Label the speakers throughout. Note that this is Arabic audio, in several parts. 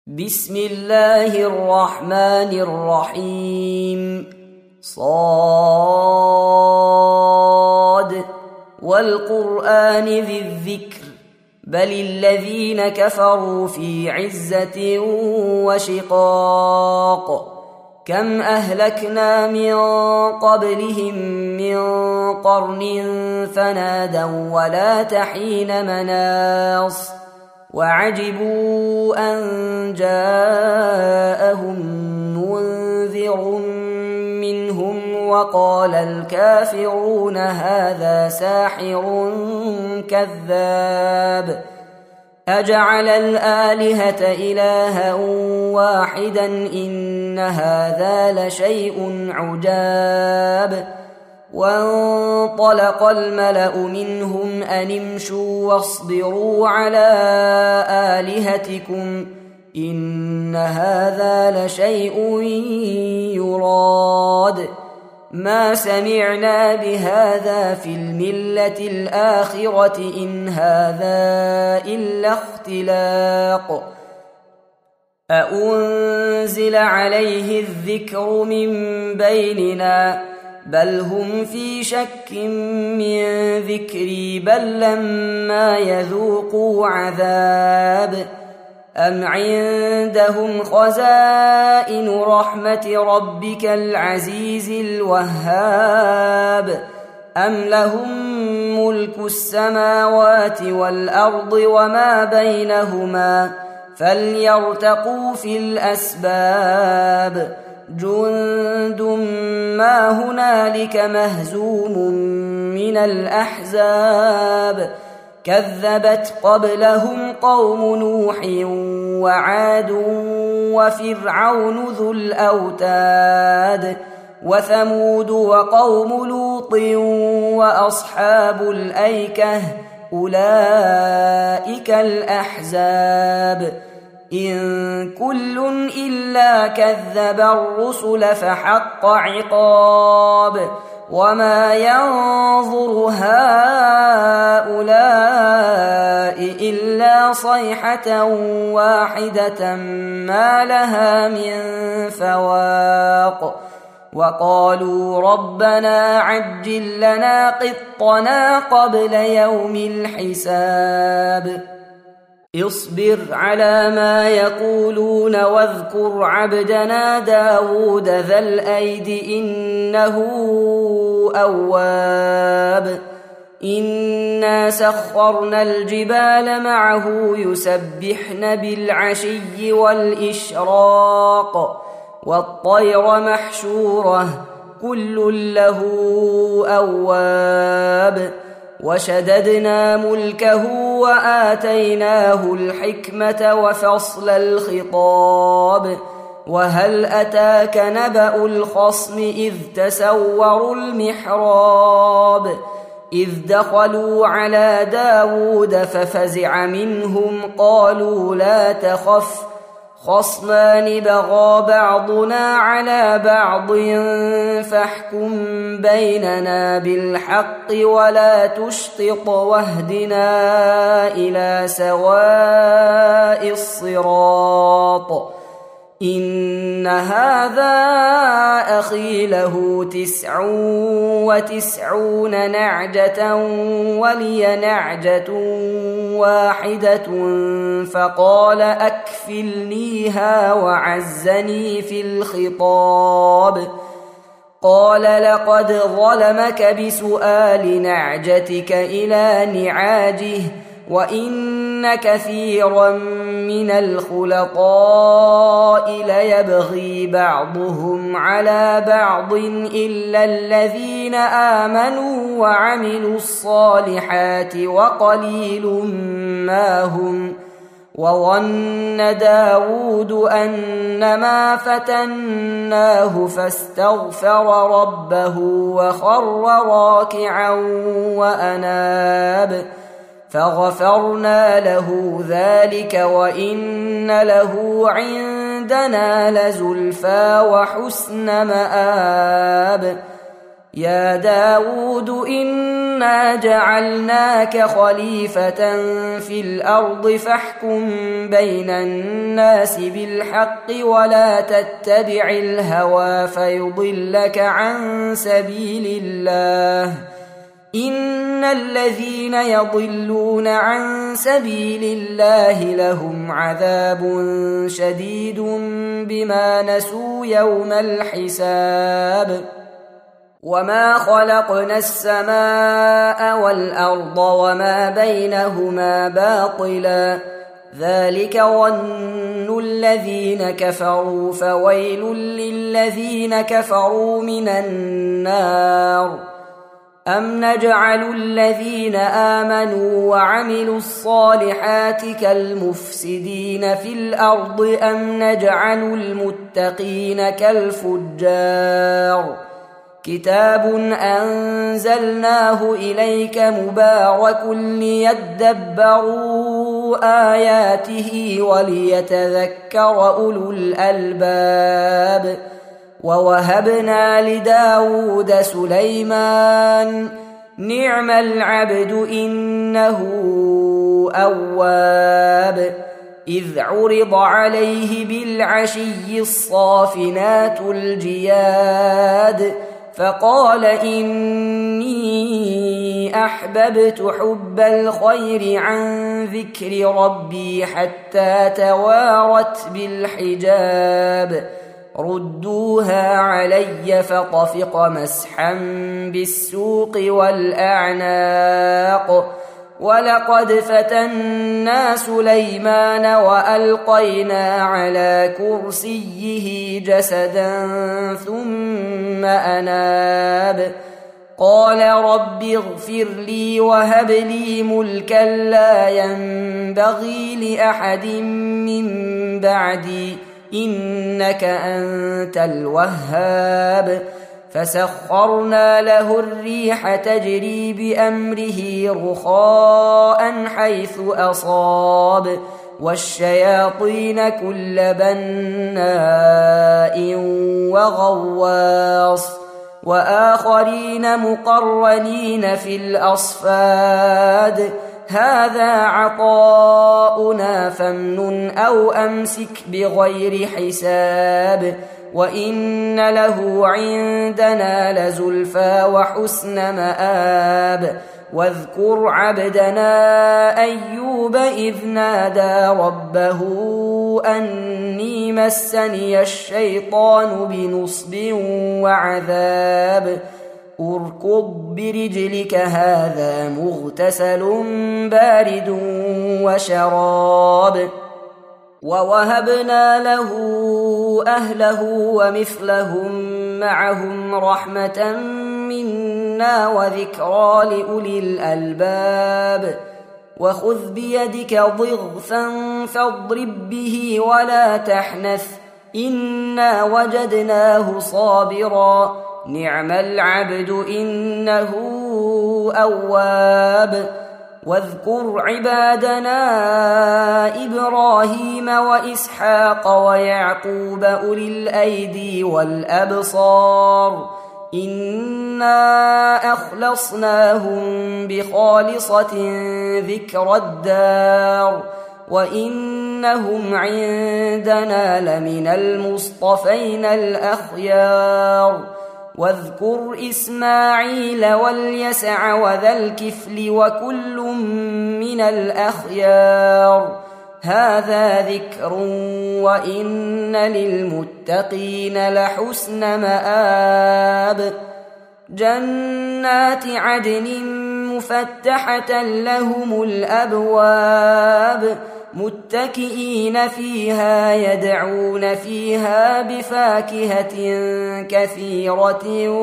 Speaker 1: بسم الله الرحمن الرحيم صاد والقرآن ذي الذكر بل الذين كفروا في عزة وشقاق كم أهلكنا من قبلهم من قرن فنادوا ولا تحين مناص وعجبوا أن جاءهم منذر منهم وقال الكافرون هذا ساحر كذاب أجعل الآلهة إلها واحدا إن هذا لشيء عجاب وانطلق الملأ منهم أن امشوا واصبروا على آلهتكم إن هذا لشيء يراد ما سمعنا بهذا في الملة الآخرة إن هذا إلا اختلاق أأنزل عليه الذكر من بيننا بل هم في شك من ذكري بل لما يذوقوا عذاب أم عندهم خزائن رحمة ربك العزيز الوهاب أم لهم ملك السماوات والأرض وما بينهما فليرتقوا في الأسباب جند ما هنالك مهزوم من الأحزاب كذبت قبلهم قوم نوح وعاد وفرعون ذو الأوتاد وثمود وقوم لوط وأصحاب الأيكة أولئك الأحزاب إن كل إلا كذب الرسل فحق عقاب وما ينظر هؤلاء إلا صيحة واحدة ما لها من فواق وقالوا ربنا عجل لنا قطنا قبل يوم الحساب اصبر على ما يقولون واذكر عبدنا داود ذا الأيد إنه أواب إنا سخرنا الجبال معه يسبحن بالعشي والإشراق والطير محشورة كل له أواب وشددنا ملكه وآتيناه الحكمة وفصل الخطاب وهل أتاك نبأ الخصم إذ تسوروا المحراب إذ دخلوا على داود ففزع منهم قالوا لا تخف خصمان بغى بعضنا على بعض فاحكم بيننا بالحق ولا تشطط واهدنا إلى سواء الصراط إن هذا أخي له 99 نعجة ولي نعجة واحدة فقال أكفلنيها وعزني في الخطاب قال لقد ظلمك بسؤال نعجتك إلى نعاجه وإن كثيرا من الخلطاء ليبغي بعضهم على بعض إلا الذين آمنوا وعملوا الصالحات وقليل ما هم وظن داود أنما فتناه فاستغفر ربه وخر راكعا وأناب فغفرنا له ذلك وإن له عندنا لزلفى وحسن مآب يا داود إنا جعلناك خليفة في الأرض فاحكم بين الناس بالحق ولا تتبع الهوى فيضلك عن سبيل الله إن الذين يضلون عن سبيل الله لهم عذاب شديد بما نسوا يوم الحساب وما خلقنا السماء والأرض وما بينهما باطلا ذلك ظن الذين كفروا فويل للذين كفروا من النار أم نجعل الذين آمنوا وعملوا الصالحات كالمفسدين في الأرض أم نجعل المتقين كالفجار كتاب أنزلناه إليك مبارك ليدبروا آياته وليتذكر أولو الألباب ووهبنا لداود سليمان نعم العبد إنه أواب إذ عرض عليه بالعشي الصافنات الجياد فقال إني أحببت حب الخير عن ذكر ربي حتى توارت بالحجاب ردوها علي فطفق مسحا بالسوق والأعناق ولقد فتنا سليمان وألقينا على كرسيه جسدا ثم أناب قال رب اغفر لي وهب لي ملكا لا ينبغي لأحد من بعدي إنك أنت الوهاب فسخرنا له الريح تجري بأمره رخاء حيث أصاب والشياطين كل بناء وغواص وآخرين مقرنين في الأصفاد هذا عطاؤنا فامنن أو أمسك بغير حساب وإن له عندنا لزلفى وحسن مآب واذكر عبدنا أيوب إذ نادى ربه أني مسني الشيطان بنصب وعذاب اركض برجلك هذا مغتسل بارد وشراب ووهبنا له أهله ومثلهم معهم رحمة منا وذكرى لأولي الألباب وخذ بيدك ضغثا فاضرب به ولا تحنث إنا وجدناه صابرا نعم العبد إنه أواب واذكر عبادنا إبراهيم وإسحاق ويعقوب أولي الأيدي والأبصار إنا أخلصناهم بخالصة ذكر الدار وإنهم عندنا لمن المصطفين الأخيار واذكر إسماعيل واليسع وذا الكفل وكل من الأخيار هذا ذكر وإن للمتقين لحسن مآب جنات عدن مفتحة لهم الأبواب متكئين فيها يدعون فيها بفاكهة كثيرة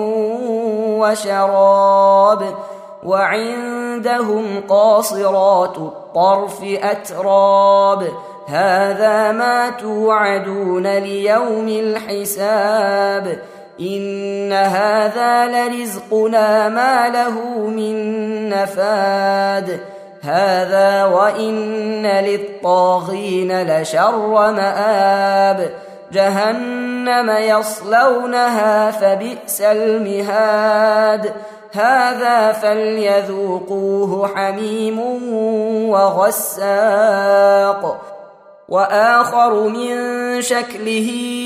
Speaker 1: وشراب وعندهم قاصرات الطرف أتراب هذا ما توعدون ليوم الحساب إن هذا لرزقنا ما له من نفاد هذا وإن للطاغين لشر مآب جهنم يصلونها فبئس المهاد هذا فليذوقوه حميم وغساق وآخر من شكله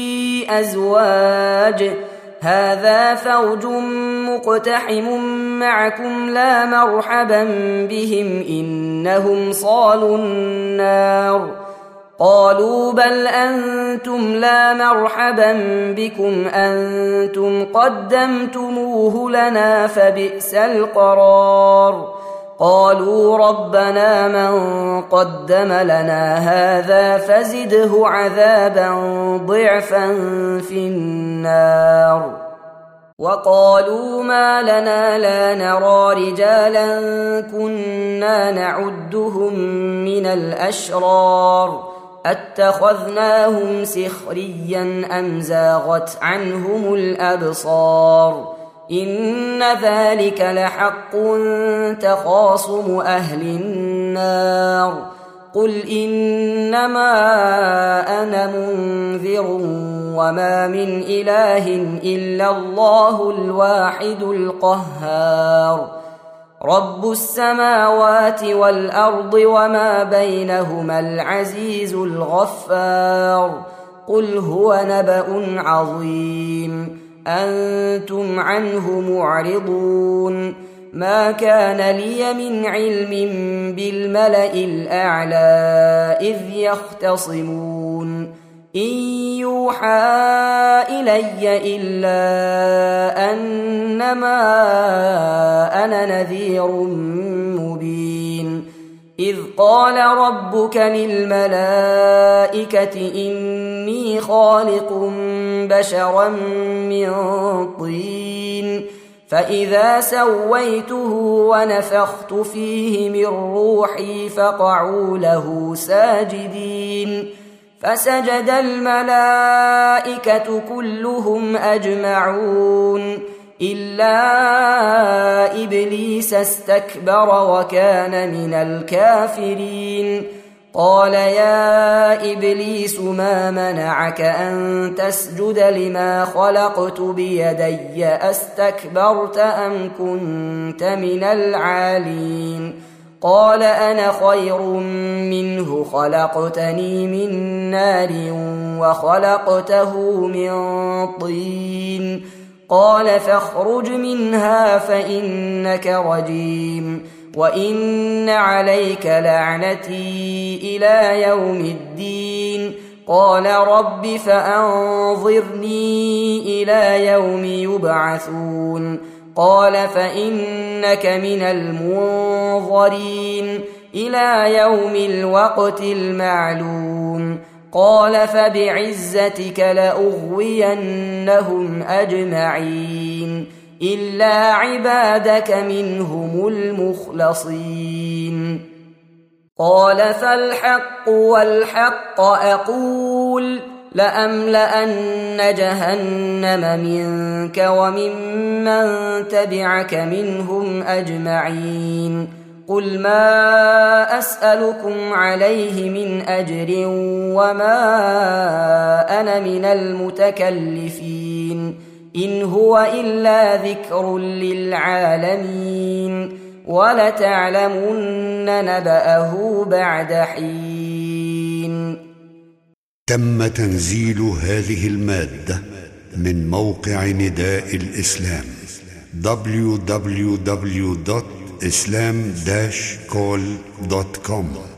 Speaker 1: أزواج هذا فوج مقتحم معكم لا مرحبا بهم إنهم صالوا النار قالوا بل أنتم لا مرحبا بكم أنتم قدمتموه لنا فبئس القرار قالوا ربنا من قدم لنا هذا فزده عذابا ضعفا في النار وقالوا ما لنا لا نرى رجالا كنا نعدهم من الأشرار أتخذناهم سخريا أم زاغت عنهم الأبصار إن ذلك لحق تخاصم أهل النار قل إنما أنا منذر وما من إله إلا الله الواحد القهار رب السماوات والأرض وما بينهما العزيز الغفار قل هو نبأ عظيم أنتم عنه معرضون ما كان لي من علم بالملأ الأعلى إذ يختصمون إن يوحى إلي إلا أنما أنا نذير مبين إذ قال ربك للملائكة إني خالق بشرا من طين فإذا سويته ونفخت فيه من روحي فقعوا له ساجدين فسجد الملائكة كلهم أجمعون إلا إبليس استكبر وكان من الكافرين قال يا إبليس ما منعك أن تسجد لما خلقت بيدي أستكبرت أم كنت من العالين قال أنا خير منه خلقتني من نار وخلقته من طين قال فاخرج منها فإنك رجيم وإن عليك لعنتي إلى يوم الدين قال رب فأنظرني إلى يوم يبعثون قال فإنك من المنظرين إلى يوم الوقت المعلوم قال فبعزتك لأغوينهم أجمعين إلا عبادك منهم المخلصين قال فالحق والحق أقول لأملأن جهنم منك وممن تبعك منهم أجمعين قل ما أسألكم عليه من أجر وما أنا من المتكلفين إن هو إلا ذكر للعالمين ولتعلمن نبأه بعد حين.
Speaker 2: تم تنزيل هذه المادة من موقع نداء الإسلام www.islam-call.com